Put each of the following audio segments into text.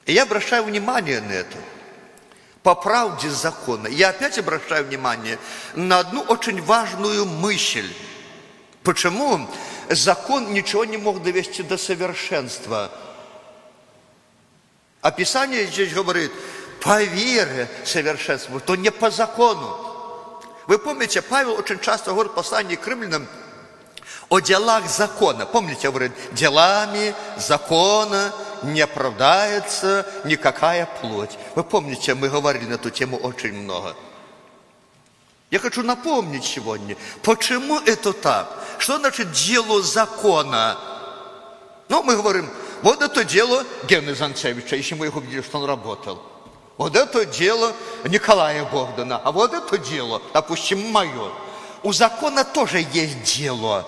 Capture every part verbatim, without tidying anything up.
И я обращаю внимание на это. По правде закона. Я опять обращаю внимание на одну очень важную мысль. Почему закон ничего не мог довести до совершенства? А Писание здесь говорит, по вере совершенство, то не по закону. Вы помните, Павел очень часто говорит в послании к римлянам о делах закона. Помните, говорит, делами закона не оправдается никакая плоть. Вы помните, мы говорили на эту тему очень много. Я хочу напомнить сегодня, почему это так? Что значит дело закона? Ну, мы говорим, вот это дело Гены Занцевича, если мы их увидели, что он работал. Вот это дело Николая Богдана, а вот это дело, допустим, мое. У закона тоже есть дело.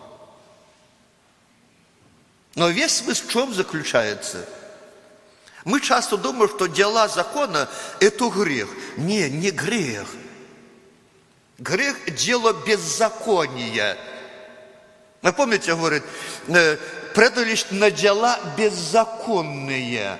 Но весь смысл в чем заключается? Мы часто думаем, что дела закона – это грех. Не, не грех. Грех – дело беззакония. Вы помните, говорит, предались на дела беззаконные.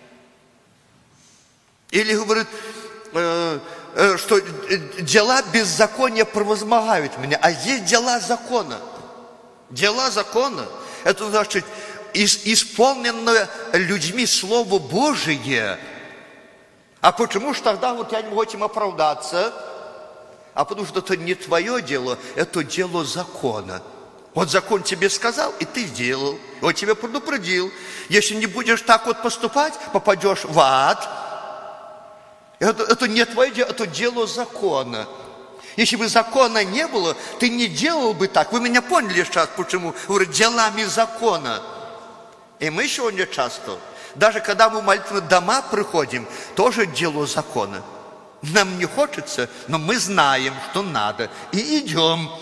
Или говорит, что дела беззакония превозмогают меня. А есть дела закона. Дела закона – это значит исполненное людьми Слово Божие. А почему же тогда вот я не могу этим оправдаться? А потому что это не твое дело, это дело закона. Вот закон тебе сказал, и ты сделал. Он тебя предупредил. Если не будешь так вот поступать, попадешь в ад. Это, это не твое дело, это дело закона. Если бы закона не было, ты не делал бы так. Вы меня поняли сейчас, почему? Говорю, делами закона. И мы сегодня часто, даже когда мы в молитвенные дома приходим, тоже дело закона. Нам не хочется, но мы знаем, что надо. И идем.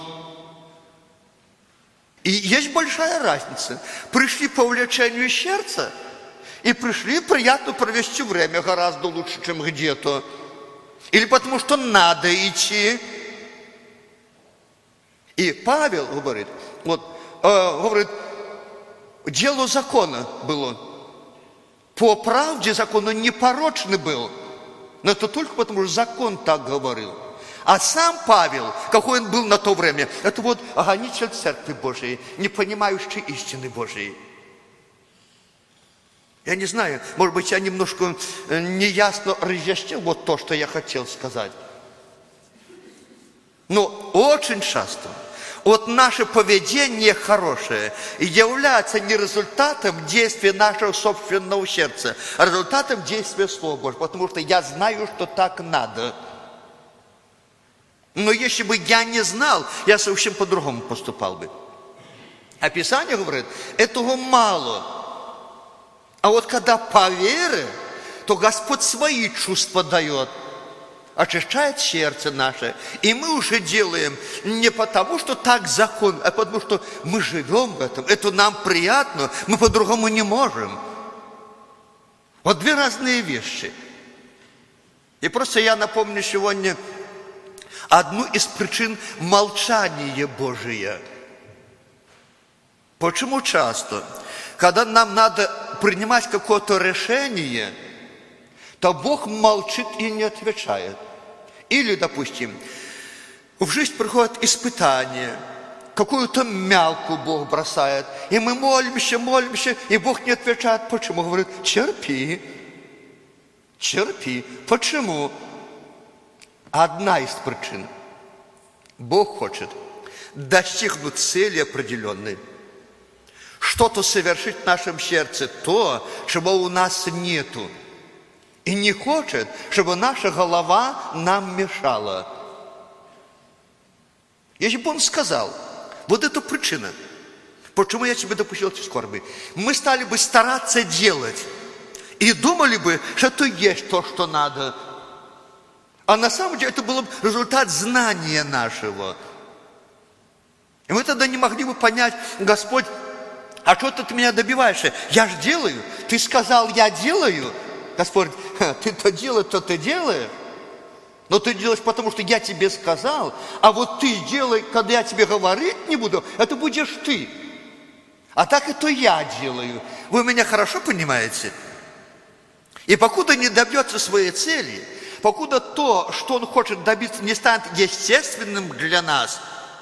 И есть большая разница. Пришли по увлечению сердца, и пришли приятно провести время гораздо лучше, чем где-то. Или потому что надо идти. И Павел говорит, вот, э, говорит, дело закона было. По правде закон он непорочный был. Но это только потому, что закон так говорил. А сам Павел, какой он был на то время, это вот гонитель Церкви Божией, не понимающий истины Божией. Я не знаю, может быть, я немножко неясно разъяснил вот то, что я хотел сказать. Но очень часто вот наше поведение хорошее является не результатом действия нашего собственного сердца, а результатом действия Слова Божьего, потому что я знаю, что так надо. Но если бы я не знал, я совсем по-другому поступал бы. А Писание говорит, этого мало. А вот когда по вере, то Господь свои чувства дает, очищает сердце наше. И мы уже делаем не потому, что так закон, а потому, что мы живем в этом. Это нам приятно, мы по-другому не можем. Вот две разные вещи. И просто я напомню сегодня одну из причин молчания Божия. Почему часто, когда нам надо принимать какое-то решение, то Бог молчит и не отвечает. Или, допустим, в жизнь приходят испытания, какую-то мялку Бог бросает, и мы молимся, молимся, и Бог не отвечает. Почему? Говорит, терпи, терпи. Почему? Одна из причин. Бог хочет достигнуть цели определенной, что-то совершить в нашем сердце, то, чего у нас нету. И не хочет, чтобы наша голова нам мешала. Если бы Он сказал, вот это причина, почему я тебе допустил эти скорби, мы стали бы стараться делать и думали бы, что это есть то, что надо. А на самом деле это был бы результат знания нашего. И мы тогда не могли бы понять, Господь, а что ты от меня добиваешься? Я же делаю. Ты сказал, я делаю. Господь, ты то делаешь, то ты делаешь. Но ты делаешь, потому что я тебе сказал. А вот ты делай, когда я тебе говорить не буду, это будешь ты. А так это я делаю. Вы меня хорошо понимаете? И покуда не добьется своей цели, покуда то, что он хочет добиться, не станет естественным для нас,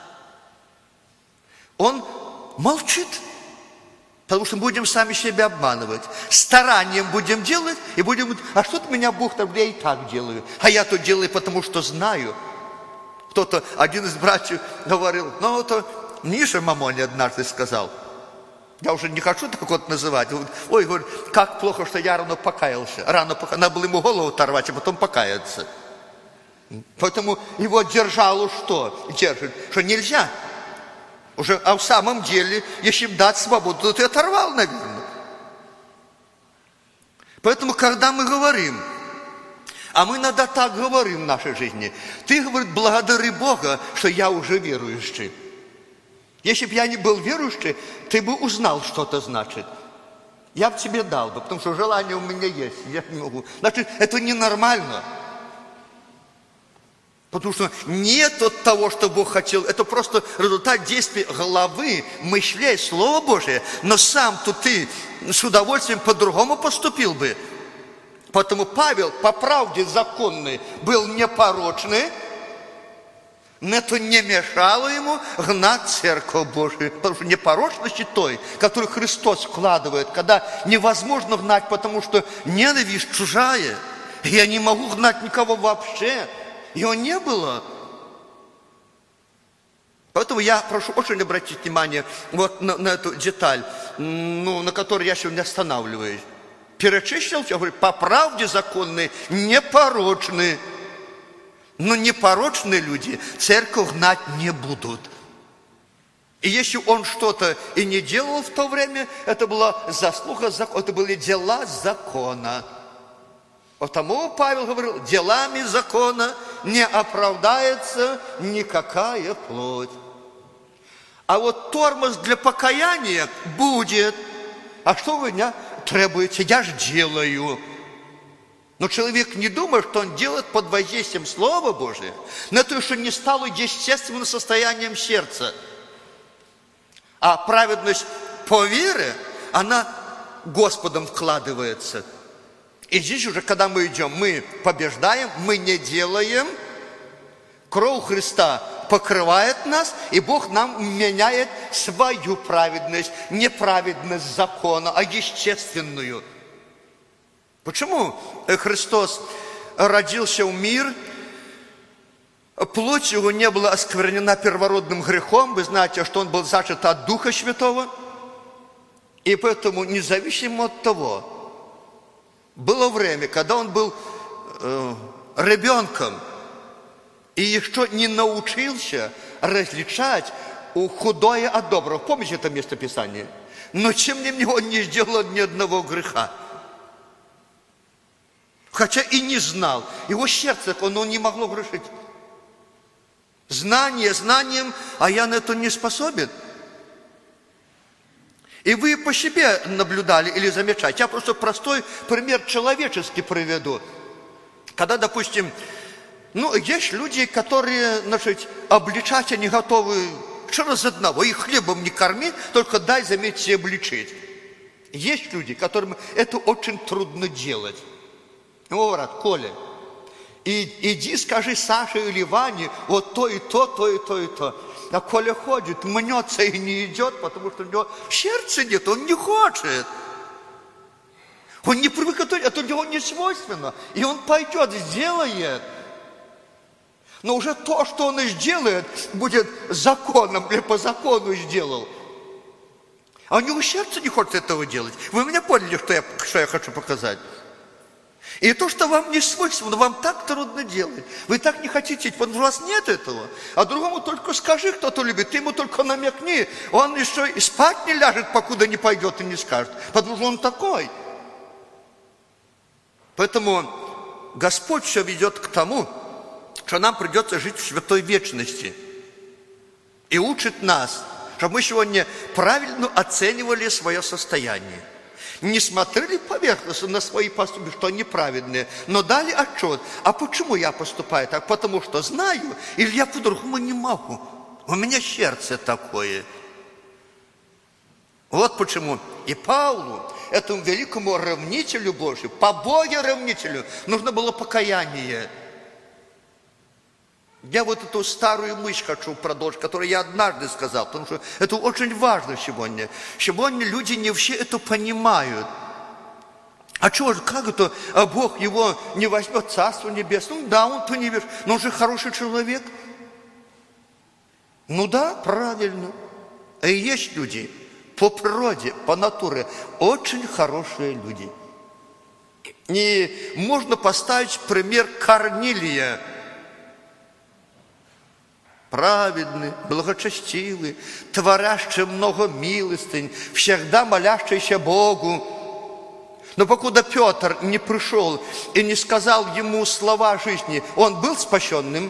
он молчит. Потому что мы будем сами себя обманывать. Старанием будем делать, и будем говорить, а что-то меня Бог там, я и так делаю. А я то делаю, потому что знаю. Кто-то, один из братьев говорил, ну, это Миша Мамони однажды сказал. Я уже не хочу так вот называть. Ой, говорит, как плохо, что я рано покаялся. Рано покаялся. Надо было ему голову оторвать, а потом покаяться. Поэтому его держало что? Держит, что нельзя. Уже, а в самом деле, если им дать свободу, то ты оторвал, наверное. Поэтому, когда мы говорим, а мы иногда так говорим в нашей жизни, ты, говорит, благодари Бога, что я уже верующий. Если бы я не был верующий, ты бы узнал, что это значит. Я бы тебе дал бы, потому что желание у меня есть, я не могу. Значит, это ненормально. Потому что нет от того, что Бог хотел. Это просто результат действий головы, мышлей, Слова Божие. Но сам-то ты с удовольствием по-другому поступил бы. Поэтому Павел, по правде законной, был непорочный, но это не мешало ему гнать Церковь Божию. Потому что непорочности той, которую Христос вкладывает, когда невозможно гнать, потому что ненависть чужая. Я не могу гнать никого вообще. Его не было. Поэтому я прошу очень обратить внимание вот на, на эту деталь, ну, на которой я сегодня останавливаюсь. Перечислил, я говорю, по правде законные, непорочные. Но непорочные люди церковь гнать не будут. И если он что-то и не делал в то время, это была заслуга закона, это были дела закона. Потому Павел говорил, делами закона не оправдается никакая плоть. А вот тормоз для покаяния будет. А что вы меня требуете? Я же делаю. Но человек не думает, что он делает под воздействием Слова Божия, но это еще не стало естественным состоянием сердца. А праведность по вере, она Господом вкладывается. И здесь уже, когда мы идем, мы побеждаем, мы не делаем. Кровь Христа покрывает нас, и Бог нам меняет свою праведность, не праведность закона, а естественную. Почему Христос родился в мир, плоть его не была осквернена первородным грехом, вы знаете, что он был зачат от Духа Святого, и поэтому, независимо от того, было время, когда он был э, ребенком и еще не научился различать худое от доброго. Помните это местописание? Но тем не менее он не сделал ни одного греха. Хотя и не знал. Его сердце, оно не могло грешить. Знание знанием, а я на это не способен. И вы по себе наблюдали или замечаете. Я просто простой пример человеческий приведу. Когда, допустим, ну, есть люди, которые, значит, обличать они готовы через одного. Их хлебом не корми, только дай, заметьте, обличить. Есть люди, которым это очень трудно делать. Ну, брат, Коля, и, иди скажи Саше или Ване вот то и то, то и то и то. А Коля ходит, мнется и не идет, потому что у него сердца нет, он не хочет. Он не привык, это для него не свойственно. И он пойдет, сделает. Но уже то, что он и сделает, будет законом, или по закону сделал. А у него сердце не хочет этого делать. Вы меня поняли, что я, что я хочу показать? И то, что вам не свойственно, вам так трудно делать. Вы так не хотите, потому что у вас нет этого. А другому только скажи, кто-то любит, ты ему только намекни. Он еще и спать не ляжет, покуда не пойдет и не скажет. Потому что он такой. Поэтому Господь все ведет к тому, что нам придется жить в святой вечности. И учит нас, чтобы мы сегодня правильно оценивали свое состояние. Не смотрели поверхностно на свои поступки, что они праведные, но дали отчет. А почему я поступаю так? Потому что знаю, или я по-другому не могу. У меня сердце такое. Вот почему и Павлу этому великому ревнителю Божию, по Боге ревнителю, нужно было покаяние. Я вот эту старую мысль хочу продолжить, которую я однажды сказал, потому что это очень важно сегодня. Сегодня люди не все это понимают. А что же, как это а Бог его не возьмет в Царство Небесное? Ну да, он-то не верит, но он же хороший человек. Ну да, правильно. И есть люди по природе, по натуре, очень хорошие люди. И можно поставить пример Корнилия. Праведный, благочестивый, творящий много милостынь, всегда молящийся Богу. Но покуда Петр не пришел и не сказал ему слова жизни, он был спасенным?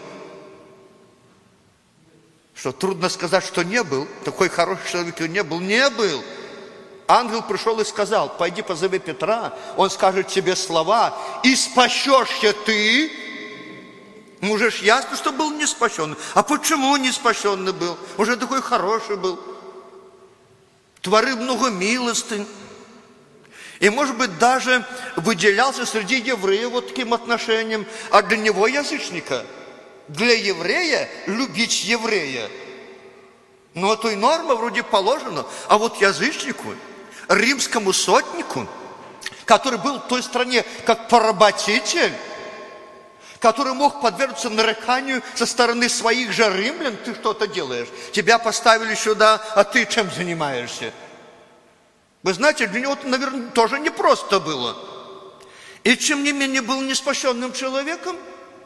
Что, трудно сказать, что не был? Такой хороший человек не был? Не был. Ангел пришел и сказал: пойди позови Петра, он скажет тебе слова, и спасешься ты. Уже ж ясно, что был не спасенный. А почему не спасенный был? Уже такой хороший был. Творил много милостынь. И, может быть, даже выделялся среди евреев вот таким отношением, а для него язычника. Для еврея любить еврея. Ну, это и норма вроде положена. А вот язычнику, римскому сотнику, который был в той стране как поработитель, который мог подвергнуться нареканию со стороны своих же римлян, ты что-то делаешь. Тебя поставили сюда, а ты чем занимаешься? Вы знаете, для него это, наверное, тоже непросто было. И тем не менее был неспасенным человеком.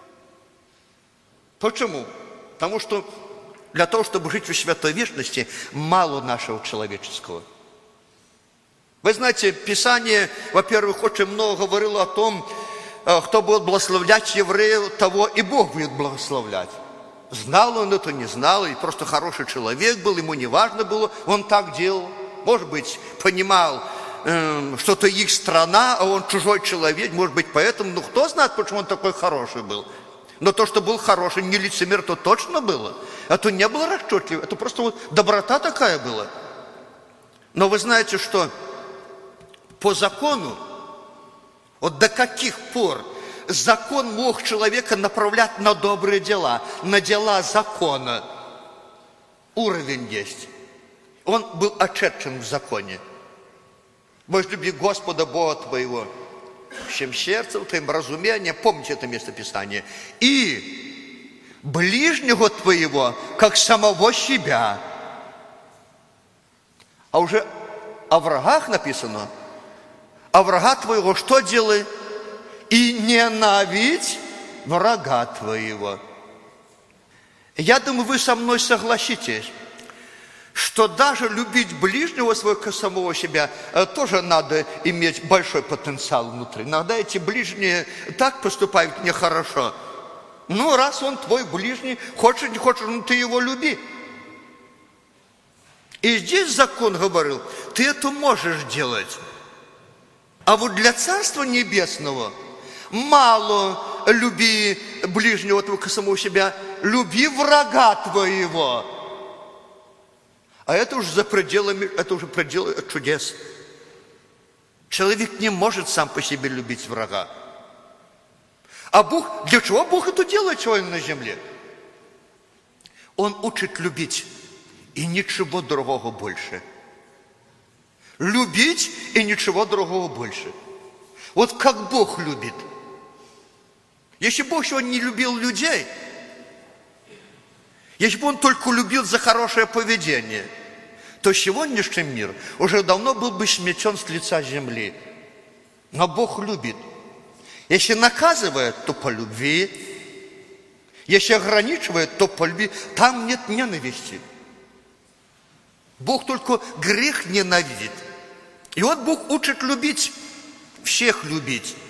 Почему? Потому что для того, чтобы жить в святой вечности, мало нашего человеческого. Вы знаете, Писание, во-первых, очень много говорило о том, кто будет благословлять евреев, того и Бог будет благословлять. Знал он это, не знал, и просто хороший человек был, ему не важно было, он так делал. Может быть, понимал, э, что это их страна, а он чужой человек, может быть, поэтому, ну, кто знает, почему он такой хороший был. Но то, что был хороший, не лицемер, то точно было. Это не было расчетливо, это просто вот доброта такая была. Но вы знаете, что по закону, вот до каких пор закон мог человека направлять на добрые дела, на дела закона? Уровень есть. Он был отшедшим в законе. Возлюби Господа Бога твоего всем сердцем, твоим разумением. Помните это местописание. И ближнего твоего, как самого себя. А уже о врагах написано. А врага твоего что делай? И ненавидь врага твоего. Я думаю, вы со мной согласитесь, что даже любить ближнего своего, как самого себя, тоже надо иметь большой потенциал внутри. Иногда эти ближние так поступают нехорошо. Ну, раз он твой ближний, хочешь, не хочешь, ну ты его люби. И здесь закон говорил, ты это можешь делать. А вот для Царства Небесного мало люби ближнего твоего, как самого себя, люби врага твоего. А это уже за пределами, это уже пределы чудес. Человек не может сам по себе любить врага. А Бог, для чего Бог это делает сегодня на земле? Он учит любить, и ничего другого больше. Любить, и ничего другого больше. Вот как Бог любит. Если Бог сегодня не любил людей, если бы Он только любил за хорошее поведение, то сегодняшний мир уже давно был бы сметен с лица земли. Но Бог любит. Если наказывает, то по любви. Если ограничивает, то по любви. Там нет ненависти. Бог только грех ненавидит. И вот Бог учит любить, всех любить.